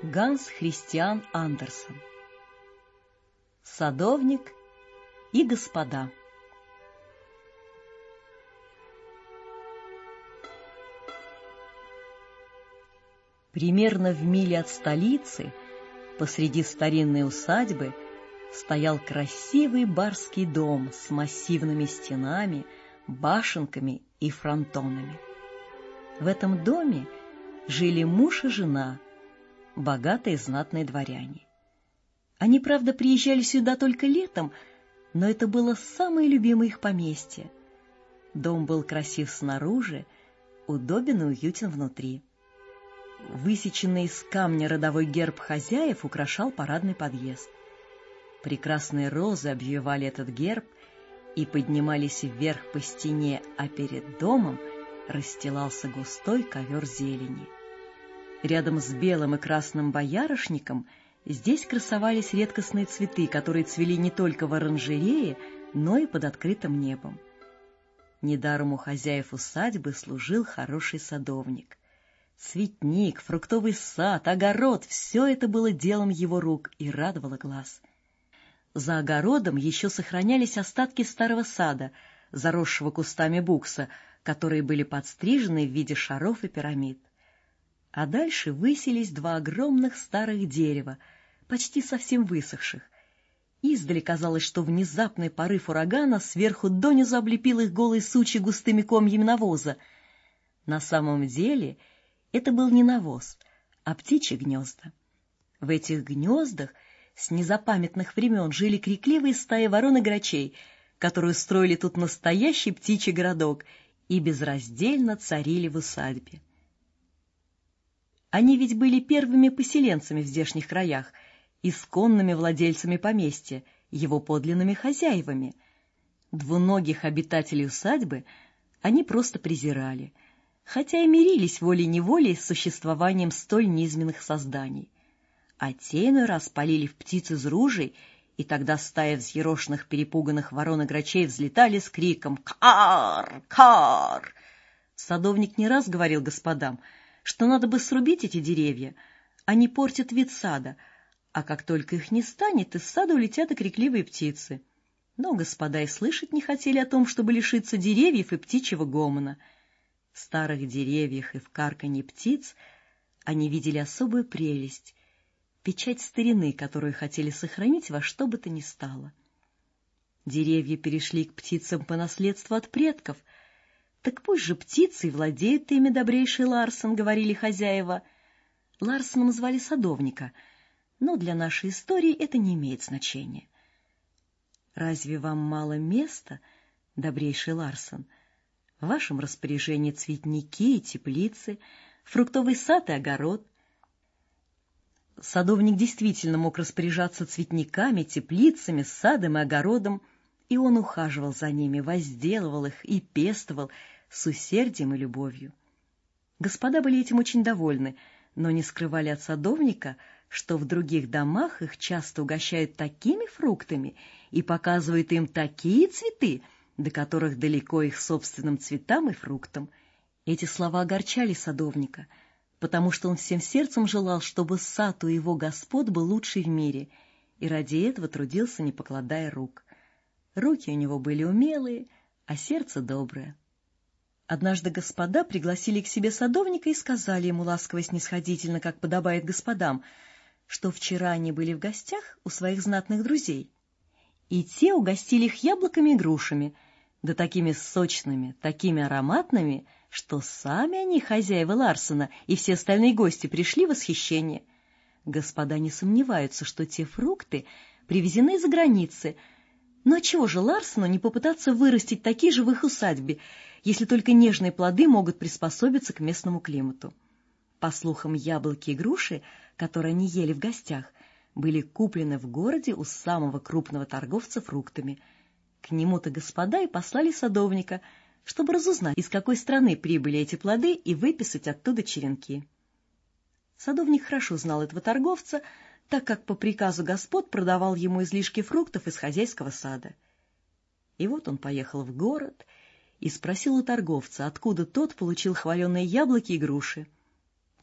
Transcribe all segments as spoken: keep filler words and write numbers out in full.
Ганс Христиан Андерсен. Садовник и господа. Примерно в миле от столицы, посреди старинной усадьбы, стоял красивый барский дом с массивными стенами, башенками и фронтонами. В этом доме жили муж и жена, богатые знатные дворяне. Они, правда, приезжали сюда только летом, но это было самое любимое их поместье. Дом был красив снаружи, удобен и уютен внутри. Высеченный из камня родовой герб хозяев украшал парадный подъезд. Прекрасные розы обвивали этот герб и поднимались вверх по стене, а перед домом расстилался густой ковер зелени. Рядом с белым и красным боярышником здесь красовались редкостные цветы, которые цвели не только в оранжерее, но и под открытым небом. Недаром у хозяев усадьбы служил хороший садовник. Цветник, фруктовый сад, огород — все это было делом его рук и радовало глаз. За огородом еще сохранялись остатки старого сада, заросшего кустами букса, которые были подстрижены в виде шаров и пирамид. А дальше высились два огромных старых дерева, почти совсем высохших. Издали казалось, что внезапный порыв урагана сверху донизу облепил их голые сучья густыми комьями навоза. На самом деле это был не навоз, а птичьи гнезда. В этих гнездах с незапамятных времен жили крикливые стаи ворон и грачей, которые устроили тут настоящий птичий городок и безраздельно царили в усадьбе. Они ведь были первыми поселенцами в здешних краях, исконными владельцами поместья, его подлинными хозяевами. Двуногих обитателей усадьбы они просто презирали, хотя и мирились волей-неволей с существованием столь низменных созданий. А те иной раз палили в птиц из ружей, и тогда стая взъерошенных перепуганных ворон и грачей взлетали с криком «Кар! Кар!». Садовник не раз говорил господам, что надо бы срубить эти деревья, они портят вид сада, а как только их не станет, из сада улетят и крикливые птицы. Но господа и слышать не хотели о том, чтобы лишиться деревьев и птичьего гомона. В старых деревьях и в карканье птиц они видели особую прелесть, печать старины, которую хотели сохранить во что бы то ни стало. Деревья перешли к птицам по наследству от предков. «Так пусть же птицы и владеют ими, добрейший Ларсен», — говорили хозяева. Ларсеном звали садовника, но для нашей истории это не имеет значения. «Разве вам мало места, добрейший Ларсен? В вашем распоряжении цветники и теплицы, фруктовый сад и огород». Садовник действительно мог распоряжаться цветниками, теплицами, садом и огородом, и он ухаживал за ними, возделывал их и пестовал с усердием и любовью. Господа были этим очень довольны, но не скрывали от садовника, что в других домах их часто угощают такими фруктами и показывают им такие цветы, до которых далеко их собственным цветам и фруктам. Эти слова огорчали садовника, потому что он всем сердцем желал, чтобы сад у его господ был лучший в мире, и ради этого трудился, не покладая рук. Руки у него были умелые, а сердце доброе. Однажды господа пригласили к себе садовника и сказали ему ласково и снисходительно, как подобает господам, что вчера они были в гостях у своих знатных друзей, и те угостили их яблоками и грушами, да такими сочными, такими ароматными, что сами они, хозяева Ларсена, и все остальные гости пришли в восхищение. Господа не сомневаются, что те фрукты привезены из-за границы, но отчего же Ларсену не попытаться вырастить такие же в их усадьбе, если только нежные плоды могут приспособиться к местному климату? По слухам, яблоки и груши, которые они ели в гостях, были куплены в городе у самого крупного торговца фруктами. К нему-то господа и послали садовника, чтобы разузнать, из какой страны прибыли эти плоды, и выписать оттуда черенки. Садовник хорошо знал этого торговца, так как по приказу господ продавал ему излишки фруктов из хозяйского сада. И вот он поехал в город и спросил у торговца, откуда тот получил хваленые яблоки и груши.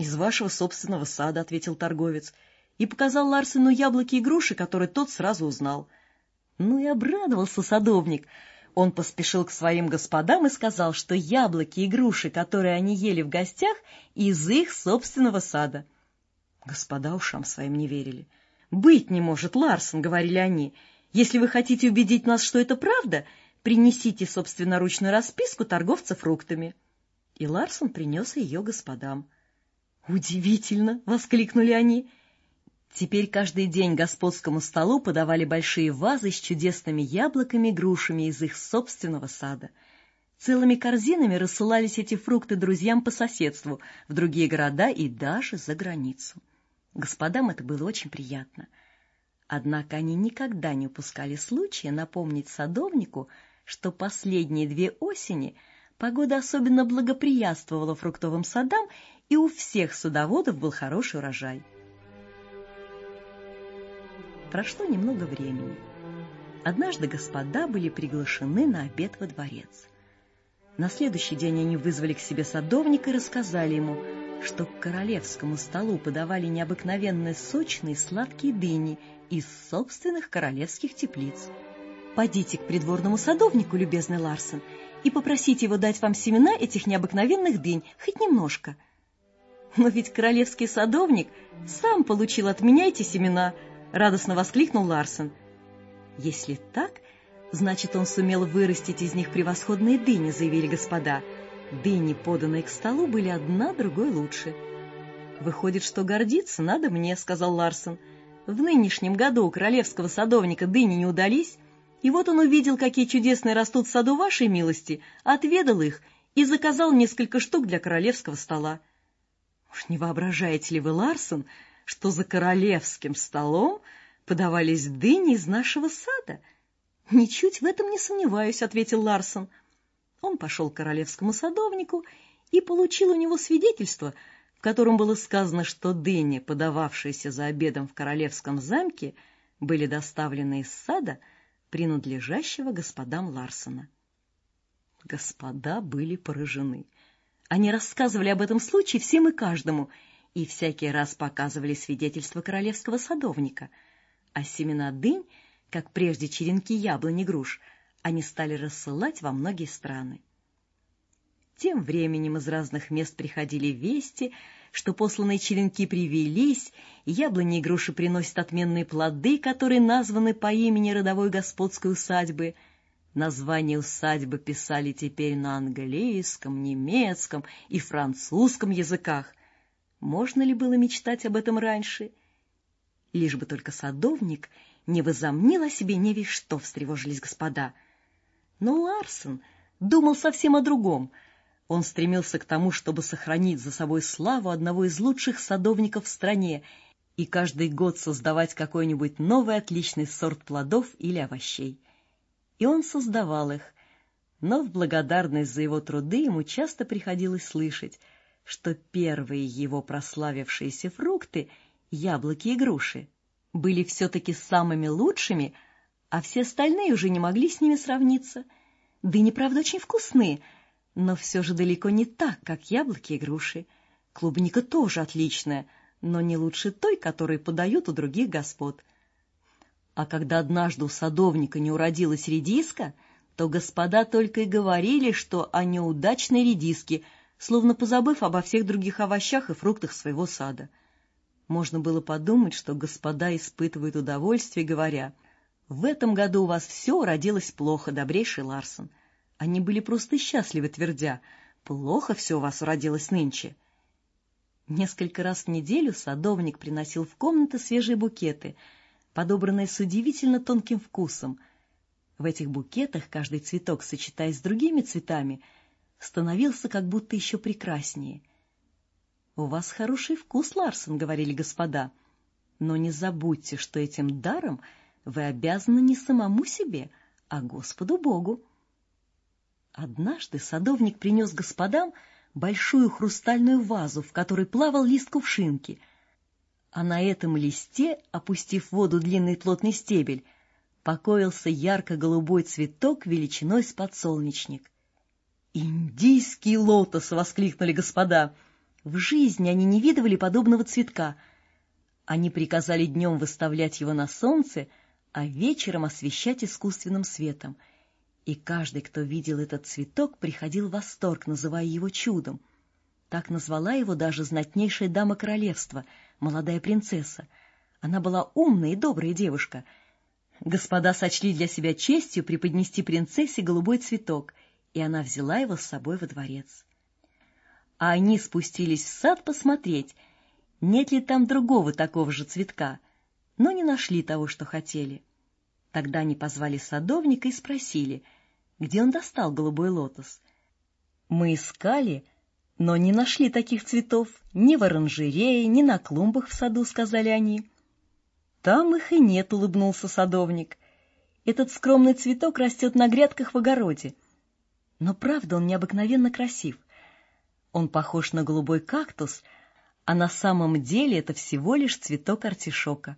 «Из вашего собственного сада», — ответил торговец, и показал Ларсену яблоки и груши, которые тот сразу узнал. Ну и обрадовался садовник. Он поспешил к своим господам и сказал, что яблоки и груши, которые они ели в гостях, из их собственного сада. Господа ушам своим не верили. «Быть не может, Ларсен», — говорили они. «Если вы хотите убедить нас, что это правда, принесите собственноручную расписку торговца фруктами». И Ларсен принес ее господам. «Удивительно!» — воскликнули они. Теперь каждый день господскому столу подавали большие вазы с чудесными яблоками и грушами из их собственного сада. Целыми корзинами рассылались эти фрукты друзьям по соседству, в другие города и даже за границу. Господам это было очень приятно. Однако они никогда не упускали случая напомнить садовнику, что последние две осени погода особенно благоприятствовала фруктовым садам, и у всех садоводов был хороший урожай. Прошло немного времени. Однажды господа были приглашены на обед во дворец. На следующий день они вызвали к себе садовника и рассказали ему, что к королевскому столу подавали необыкновенно сочные сладкие дыни из собственных королевских теплиц. «Подите к придворному садовнику, любезный Ларсен, и попросите его дать вам семена этих необыкновенных дынь, хоть немножко». «Но ведь королевский садовник сам получил от меня эти семена», — радостно воскликнул Ларсен. «Если так, значит, он сумел вырастить из них превосходные дыни», — заявили господа. Дыни, поданные к столу, были одна другой лучше. «Выходит, что гордиться надо мне», — сказал Ларсен. «В нынешнем году у королевского садовника дыни не удались, и вот он увидел, какие чудесные растут в саду вашей милости, отведал их и заказал несколько штук для королевского стола». «Уж не воображаете ли вы, Ларсен, что за королевским столом подавались дыни из нашего сада?» «Ничуть в этом не сомневаюсь», — ответил Ларсен. Он пошел к королевскому садовнику и получил у него свидетельство, в котором было сказано, что дыни, подававшиеся за обедом в королевском замке, были доставлены из сада, принадлежащего господам Ларсена. Господа были поражены. Они рассказывали об этом случае всем и каждому, и всякий раз показывали свидетельство королевского садовника. А семена дынь, как прежде черенки яблонь и груш, они стали рассылать во многие страны. Тем временем из разных мест приходили вести, что посланные черенки привились, яблони и груши приносят отменные плоды, которые названы по имени родовой господской усадьбы. Название усадьбы писали теперь на английском, немецком и французском языках. Можно ли было мечтать об этом раньше? Лишь бы только садовник не возомнил о себе не весь что, встревожились господа. Но Ларсен думал совсем о другом. Он стремился к тому, чтобы сохранить за собой славу одного из лучших садовников в стране и каждый год создавать какой-нибудь новый отличный сорт плодов или овощей. И он создавал их, но в благодарность за его труды ему часто приходилось слышать, что первые его прославившиеся фрукты, яблоки и груши, были все-таки самыми лучшими, а все остальные уже не могли с ними сравниться. Дыни, правда, очень вкусные, но все же далеко не так, как яблоки и груши. Клубника тоже отличная, но не лучше той, которую подают у других господ. А когда однажды у садовника не уродилась редиска, то господа только и говорили, что о неудачной редиске, словно позабыв обо всех других овощах и фруктах своего сада. Можно было подумать, что господа испытывают удовольствие, говоря: «В этом году у вас все уродилось плохо, добрейший Ларсен». Они были просто счастливы, твердя: «Плохо все у вас уродилось нынче». Несколько раз в неделю садовник приносил в комнаты свежие букеты, подобранные с удивительно тонким вкусом. В этих букетах каждый цветок, сочетаясь с другими цветами, становился как будто еще прекраснее. «У вас хороший вкус, Ларсен», — говорили господа, «но не забудьте, что этим даром вы обязаны не самому себе, а Господу Богу». Однажды садовник принес господам большую хрустальную вазу, в которой плавал лист кувшинки, а на этом листе, опустив в воду длинный плотный стебель, покоился ярко-голубой цветок величиной с подсолнечник. «Индийский лотос!» — воскликнули господа. В жизни они не видывали подобного цветка. Они приказали днем выставлять его на солнце, а вечером освещать искусственным светом. И каждый, кто видел этот цветок, приходил в восторг, называя его чудом. Так назвала его даже знатнейшая дама королевства, молодая принцесса. Она была умная и добрая девушка. Господа сочли для себя честью преподнести принцессе голубой цветок, и она взяла его с собой во дворец. А они спустились в сад посмотреть, нет ли там другого такого же цветка, но не нашли того, что хотели. Тогда они позвали садовника и спросили, где он достал голубой лотос. Мы искали, но не нашли таких цветов ни в оранжерее, ни на клумбах в саду, сказали они. Там их и нет, улыбнулся садовник. Этот скромный цветок растет на грядках в огороде. Но правда, он необыкновенно красив. Он похож на голубой кактус, а на самом деле это всего лишь цветок артишока.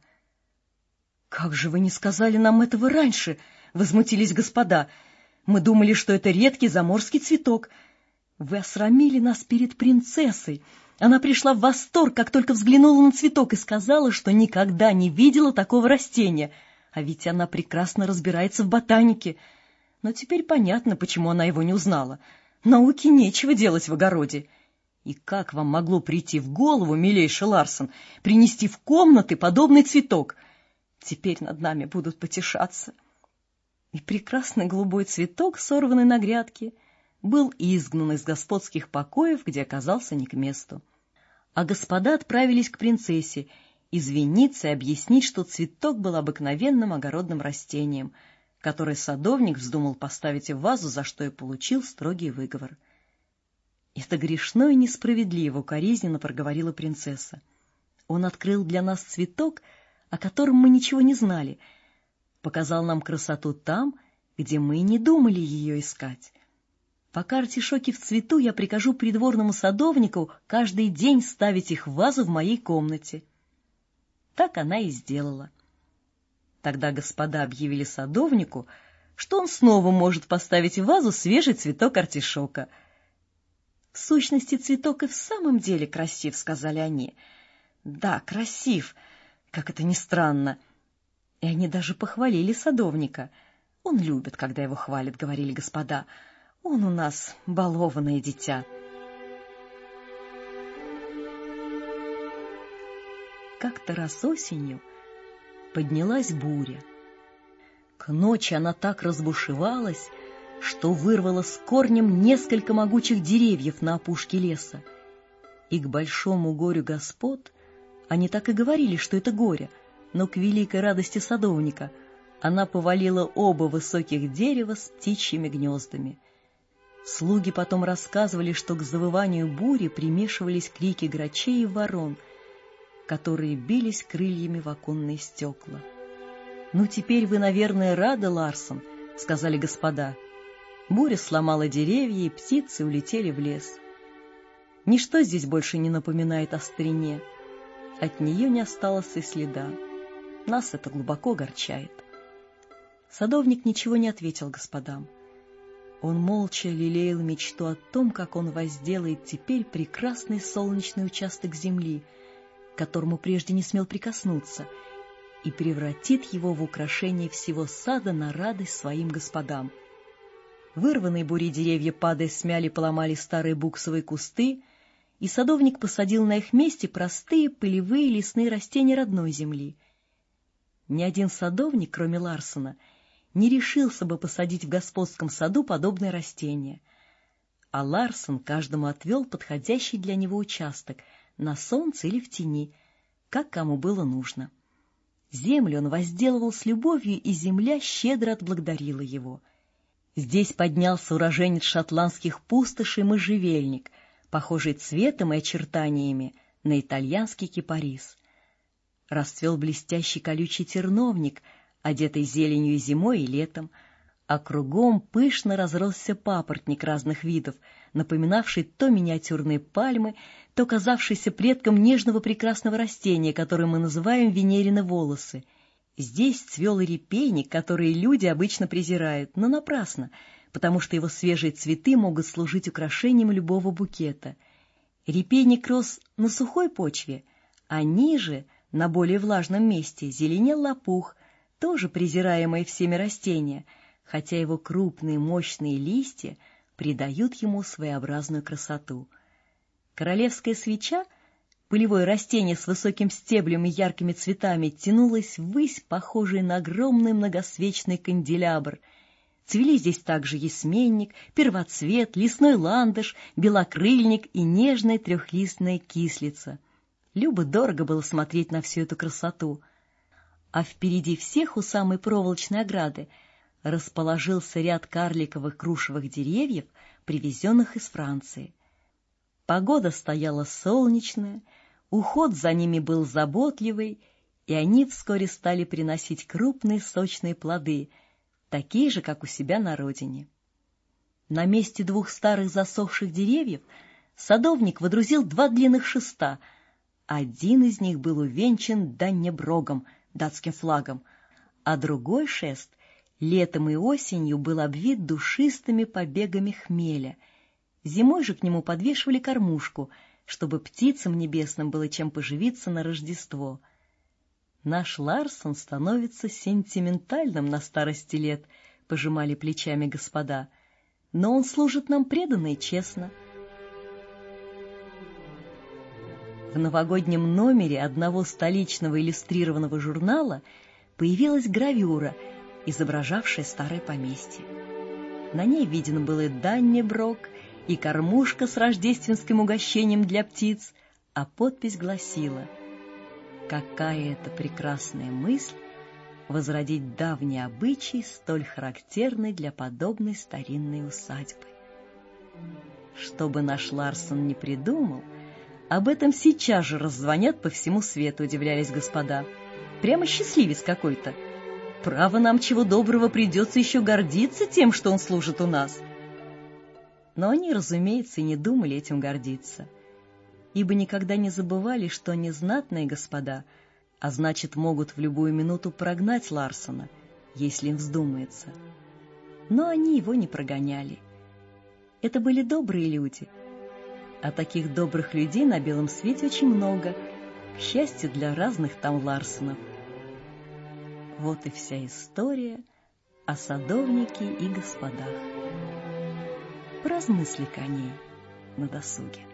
«Как же вы не сказали нам этого раньше?» — возмутились господа. «Мы думали, что это редкий заморский цветок. Вы осрамили нас перед принцессой. Она пришла в восторг, как только взглянула на цветок, и сказала, что никогда не видела такого растения. А ведь она прекрасно разбирается в ботанике. Но теперь понятно, почему она его не узнала. Науке нечего делать в огороде. И как вам могло прийти в голову, милейший Ларсон, принести в комнаты подобный цветок? Теперь над нами будут потешаться». И прекрасный голубой цветок, сорванный на грядке, был изгнан из господских покоев, где оказался не к месту. А господа отправились к принцессе извиниться и объяснить, что цветок был обыкновенным огородным растением, которое садовник вздумал поставить в вазу, за что и получил строгий выговор. «Это грешно и несправедливо», — укоризненно проговорила принцесса. «Он открыл для нас цветок, о котором мы ничего не знали, показал нам красоту там, где мы не думали ее искать. Пока артишоки в цвету, я прикажу придворному садовнику каждый день ставить их в вазу в моей комнате». Так она и сделала. Тогда господа объявили садовнику, что он снова может поставить в вазу свежий цветок артишока. «В сущности, цветок и в самом деле красив», — сказали они. «Да, красив, как это ни странно». И они даже похвалили садовника. «Он любит, когда его хвалят», — говорили господа. «Он у нас балованное дитя». Как-то раз осенью поднялась буря. К ночи она так разбушевалась, что вырвала с корнем несколько могучих деревьев на опушке леса. И к большому горю господ они так и говорили, что это горе, но к великой радости садовника она повалила оба высоких дерева с птичьими гнездами. Слуги потом рассказывали, что к завыванию бури примешивались крики грачей и ворон, которые бились крыльями в оконные стекла. «Ну, теперь вы, наверное, рады, Ларсон», — сказали господа. Буря сломала деревья, и птицы улетели в лес. Ничто здесь больше не напоминает о старине. От нее не осталось и следа. Нас это глубоко огорчает. Садовник ничего не ответил господам. Он молча лелеял мечту о том, как он возделает теперь прекрасный солнечный участок земли, к которому прежде не смел прикоснуться, и превратит его в украшение всего сада на радость своим господам. Вырванные бурей деревья, падая, смяли, поломали старые буксовые кусты, и садовник посадил на их месте простые полевые лесные растения родной земли. Ни один садовник, кроме Ларсона, не решился бы посадить в господском саду подобное растение. А Ларсон каждому отвел подходящий для него участок на солнце или в тени, как кому было нужно. Землю он возделывал с любовью, и земля щедро отблагодарила его. Здесь поднялся уроженец шотландских пустошей можжевельник, похожий цветом и очертаниями на итальянский кипарис. Расцвел блестящий колючий терновник, одетый зеленью зимой и летом, а кругом пышно разросся папоротник разных видов, напоминавший то миниатюрные пальмы, то казавшийся предком нежного прекрасного растения, которое мы называем венерины волосы. Здесь цвел и репейник, который люди обычно презирают, но напрасно, потому что его свежие цветы могут служить украшением любого букета. Репейник рос на сухой почве, а ниже, на более влажном месте, зеленел лопух, тоже презираемое всеми растение, хотя его крупные мощные листья придают ему своеобразную красоту. Королевская свеча, полевое растение с высоким стеблем и яркими цветами, тянулось ввысь, похожей на огромный многосвечный канделябр. Цвели здесь также ясменник, первоцвет, лесной ландыш, белокрыльник и нежная трехлистная кислица. Любо-дорого было смотреть на всю эту красоту. А впереди всех, у самой проволочной ограды, расположился ряд карликовых грушевых деревьев, привезенных из Франции. Погода стояла солнечная, уход за ними был заботливый, и они вскоре стали приносить крупные сочные плоды, такие же, как у себя на родине. На месте двух старых засохших деревьев садовник водрузил два длинных шеста. Один из них был увенчан даннеброгом, датским флагом, а другой шест летом и осенью был обвит душистыми побегами хмеля. Зимой же к нему подвешивали кормушку, чтобы птицам небесным было чем поживиться на Рождество. Наш Ларсон становится сентиментальным на старости лет, пожимали плечами господа, но он служит нам преданно и честно. В новогоднем номере одного столичного иллюстрированного журнала появилась гравюра, изображавшая старое поместье. На ней виден был и даннеброг, и кормушка с рождественским угощением для птиц, а подпись гласила: «Какая это прекрасная мысль возродить давний обычай, столь характерный для подобной старинной усадьбы». Что бы наш Ларсон не придумал, об этом сейчас же раззвонят по всему свету, удивлялись господа. Прямо счастливец какой-то. Право, нам чего доброго придется еще гордиться тем, что он служит у нас. Но они, разумеется, и не думали этим гордиться, ибо никогда не забывали, что они знатные господа, а значит, могут в любую минуту прогнать Ларсона, если им вздумается. Но они его не прогоняли. Это были добрые люди, а таких добрых людей на белом свете очень много, к счастью для разных там Ларсонов. Вот и вся история о садовнике и господах. Поразмысли-ка о ней на досуге.